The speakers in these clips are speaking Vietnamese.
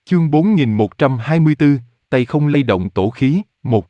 Chương 4124, tay không lay động tổ khí, 1.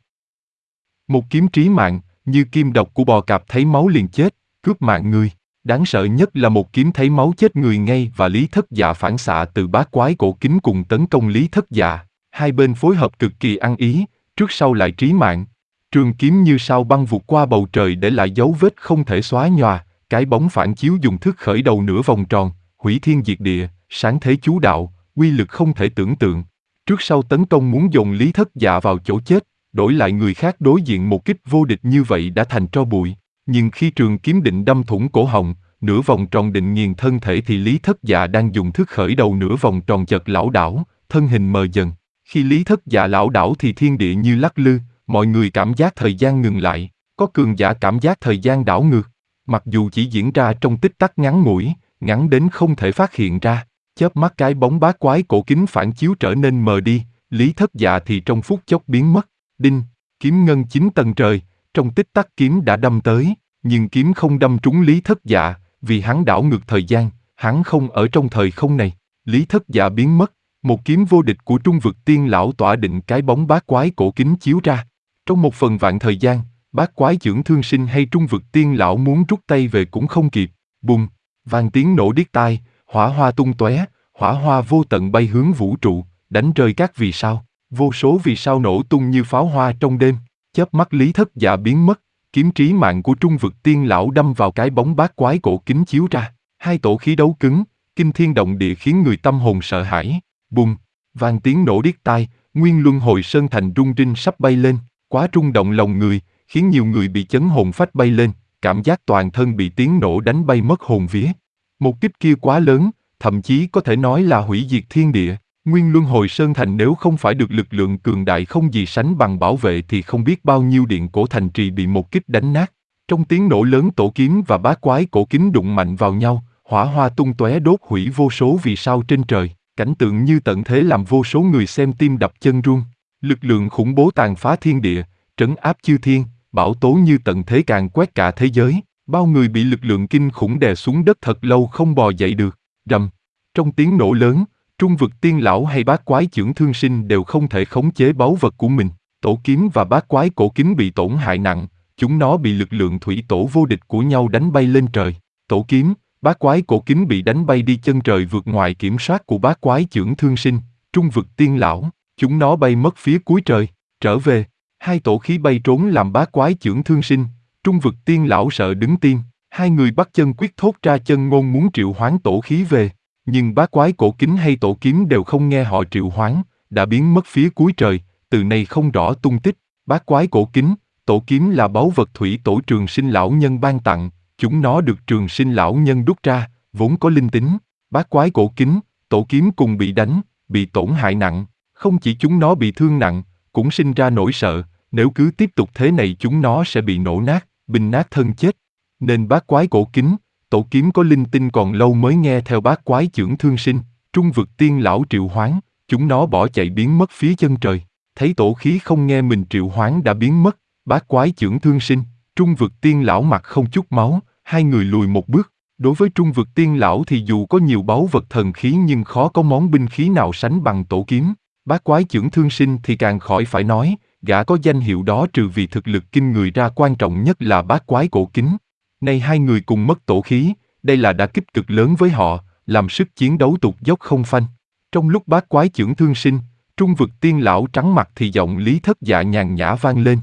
Một kiếm trí mạng, như kim độc của bò cạp thấy máu liền chết, cướp mạng người. Đáng sợ nhất là một kiếm thấy máu chết người ngay và Lý Thất Dạ phản xạ từ bát quái cổ kính cùng tấn công Lý Thất Dạ. Hai bên phối hợp cực kỳ ăn ý, trước sau lại trí mạng. Trường kiếm như sao băng vụt qua bầu trời để lại dấu vết không thể xóa nhòa, cái bóng phản chiếu dùng thức khởi đầu nửa vòng tròn, hủy thiên diệt địa, sáng thế chú đạo, uy lực không thể tưởng tượng. Trước sau tấn công muốn dồn Lý Thất Dạ vào chỗ chết, đổi lại người khác đối diện một kích vô địch như vậy đã thành tro bụi. Nhưng khi trường kiếm định đâm thủng cổ họng, nửa vòng tròn định nghiền thân thể thì Lý Thất Dạ đang dùng thức khởi đầu nửa vòng tròn chợt lảo đảo, thân hình mờ dần. Khi Lý Thất Dạ lảo đảo thì thiên địa như lắc lư, mọi người cảm giác thời gian ngừng lại, có cường giả cảm giác thời gian đảo ngược. Mặc dù chỉ diễn ra trong tích tắc ngắn ngủi, ngắn đến không thể phát hiện ra, chớp mắt cái bóng bát quái cổ kính phản chiếu trở nên mờ đi, Lý Thất Dạ thì trong phút chốc biến mất. Đinh, kiếm ngân 9 tầng trời, trong tích tắc kiếm đã đâm tới, nhưng kiếm không đâm trúng Lý Thất Dạ, vì hắn đảo ngược thời gian, hắn không ở trong thời không này. Lý Thất Dạ biến mất, một kiếm vô địch của Trung Vực Tiên Lão tỏa định cái bóng bát quái cổ kính chiếu ra. Trong một phần vạn thời gian, bát quái chưởng thương sinh hay Trung Vực Tiên Lão muốn rút tay về cũng không kịp. Bùng, vang tiếng nổ điếc tai, hỏa hoa tung tóe, hỏa hoa vô tận bay hướng vũ trụ, đánh rơi các vì sao. Vô số vì sao nổ tung như pháo hoa trong đêm. Chớp mắt Lý Thất Dạ biến mất, kiếm trí mạng của Trung Vực Tiên Lão đâm vào cái bóng bát quái cổ kính chiếu ra. Hai tổ khí đấu cứng, kinh thiên động địa khiến người tâm hồn sợ hãi. Bùng, vang tiếng nổ điếc tai, nguyên luân hồi sơn thành rung rinh sắp bay lên, quá rung động lòng người, khiến nhiều người bị chấn hồn phách bay lên, cảm giác toàn thân bị tiếng nổ đánh bay mất hồn vía. Một kích kia quá lớn, thậm chí có thể nói là hủy diệt thiên địa. Nguyên luân hồi sơn thành nếu không phải được lực lượng cường đại không gì sánh bằng bảo vệ thì không biết bao nhiêu điện cổ thành trì bị một kích đánh nát. Trong tiếng nổ lớn tổ kiếm và bát quái cổ kính đụng mạnh vào nhau, hỏa hoa tung tóe đốt hủy vô số vì sao trên trời, cảnh tượng như tận thế làm vô số người xem tim đập chân run. Lực lượng khủng bố tàn phá thiên địa, trấn áp chư thiên, bão tố như tận thế càn quét cả thế giới, bao người bị lực lượng kinh khủng đè xuống đất thật lâu không bò dậy được. Rầm, trong tiếng nổ lớn, Trung Vực Tiên Lão hay bát quái chưởng thương sinh đều không thể khống chế báu vật của mình. Tổ kiếm và bát quái cổ kính bị tổn hại nặng, chúng nó bị lực lượng thủy tổ vô địch của nhau đánh bay lên trời. Tổ kiếm, bát quái cổ kính bị đánh bay đi chân trời vượt ngoài kiểm soát của bát quái chưởng thương sinh, Trung Vực Tiên Lão, chúng nó bay mất phía cuối trời, trở về. Hai tổ khí bay trốn làm bát quái chưởng thương sinh, Trung Vực Tiên Lão sợ đứng tim, hai người bắt chân quyết thốt ra chân ngôn muốn triệu hoán tổ khí về. Nhưng bát quái cổ kính hay tổ kiếm đều không nghe họ triệu hoán, đã biến mất phía cuối trời, từ nay không rõ tung tích. Bát quái cổ kính, tổ kiếm là báu vật thủy tổ Trường Sinh Lão Nhân ban tặng, chúng nó được Trường Sinh Lão Nhân đúc ra, vốn có linh tính. Bát quái cổ kính, tổ kiếm cùng bị đánh, bị tổn hại nặng, không chỉ chúng nó bị thương nặng, cũng sinh ra nỗi sợ, nếu cứ tiếp tục thế này chúng nó sẽ bị nổ nát, binh nát thân chết. Nên bát quái cổ kính, tổ kiếm có linh tinh còn lâu mới nghe theo bát quái chưởng thương sinh, Trung Vực Tiên Lão triệu hoán, chúng nó bỏ chạy biến mất phía chân trời. Thấy tổ khí không nghe mình triệu hoán đã biến mất, bát quái chưởng thương sinh, Trung Vực Tiên Lão mặt không chút máu, hai người lùi một bước. Đối với Trung Vực Tiên Lão thì dù có nhiều báu vật thần khí nhưng khó có món binh khí nào sánh bằng tổ kiếm. Bát quái chưởng thương sinh thì càng khỏi phải nói, gã có danh hiệu đó trừ vì thực lực kinh người ra quan trọng nhất là bát quái cổ kính. Nay hai người cùng mất tổ khí, đây là đả kích cực lớn với họ, làm sức chiến đấu tụt dốc không phanh. Trong lúc bát quái chưởng thương sinh, Trung Vực Tiên Lão trắng mặt thì giọng Lý Thất Dạ nhàn nhã vang lên.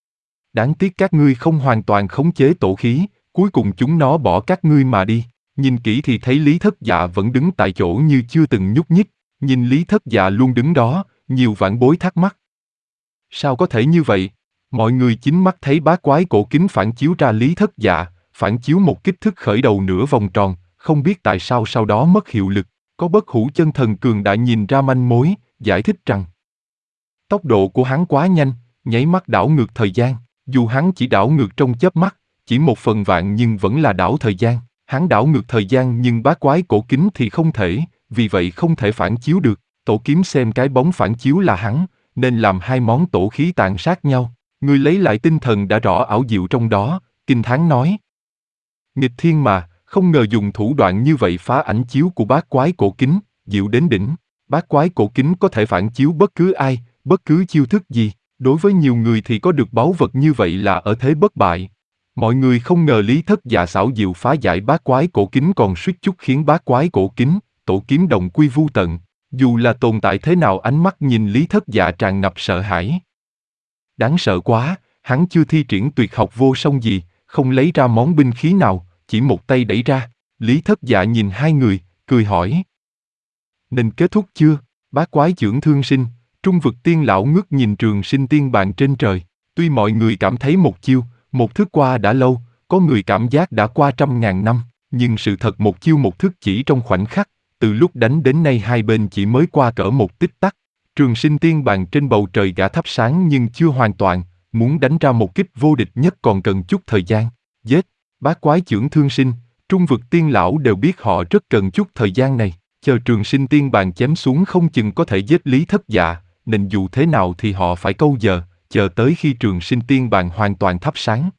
Đáng tiếc các ngươi không hoàn toàn khống chế tổ khí, cuối cùng chúng nó bỏ các ngươi mà đi. Nhìn kỹ thì thấy Lý Thất Dạ vẫn đứng tại chỗ như chưa từng nhúc nhích, nhìn Lý Thất Dạ luôn đứng đó, nhiều vạn bối thắc mắc. Sao có thể như vậy? Mọi người chính mắt thấy bát quái cổ kính phản chiếu ra Lý Thất Dạ, phản chiếu một kích thước khởi đầu nửa vòng tròn, không biết tại sao sau đó mất hiệu lực. Có bất hủ chân thần cường đã nhìn ra manh mối, giải thích rằng tốc độ của hắn quá nhanh, nháy mắt đảo ngược thời gian. Dù hắn chỉ đảo ngược trong chớp mắt, chỉ một phần vạn nhưng vẫn là đảo thời gian. Hắn đảo ngược thời gian nhưng bát quái cổ kính thì không thể, vì vậy không thể phản chiếu được. Tổ kiếm xem cái bóng phản chiếu là hắn, nên làm hai món tổ khí tàn sát nhau. Người lấy lại tinh thần đã rõ ảo diệu trong đó, kinh thán nói. Nghịch thiên mà, không ngờ dùng thủ đoạn như vậy phá ảnh chiếu của bát quái cổ kính, diệu đến đỉnh. Bát quái cổ kính có thể phản chiếu bất cứ ai, bất cứ chiêu thức gì. Đối với nhiều người thì có được báu vật như vậy là ở thế bất bại. Mọi người không ngờ Lý Thất Dạ xảo diệu phá giải bát quái cổ kính còn suýt chút khiến bát quái cổ kính, tổ kiếm đồng quy vu tận. Dù là tồn tại thế nào ánh mắt nhìn Lý Thất Dạ tràn ngập sợ hãi. Đáng sợ quá, hắn chưa thi triển tuyệt học vô song gì, không lấy ra món binh khí nào, chỉ một tay đẩy ra. Lý Thất Dạ nhìn hai người, cười hỏi. Nên kết thúc chưa? Bát quái chưởng thương sinh, trung vực tiên lão ngước nhìn Trường Sinh Tiên Bàn trên trời. Tuy mọi người cảm thấy một chiêu, một thức qua đã lâu, có người cảm giác đã qua 100.000 năm, nhưng sự thật một chiêu một thức chỉ trong khoảnh khắc, từ lúc đánh đến nay hai bên chỉ mới qua cỡ một tích tắc. Trường Sinh Tiên Bàn trên bầu trời gã thắp sáng nhưng chưa hoàn toàn, muốn đánh ra một kích vô địch nhất còn cần chút thời gian. Giết, bát quái chưởng thương sinh, trung vực tiên lão đều biết họ rất cần chút thời gian này. Chờ Trường Sinh Tiên Bàn chém xuống không chừng có thể giết Lý Thất Dạ, nên dù thế nào thì họ phải câu giờ, chờ tới khi Trường Sinh Tiên Bàn hoàn toàn thắp sáng.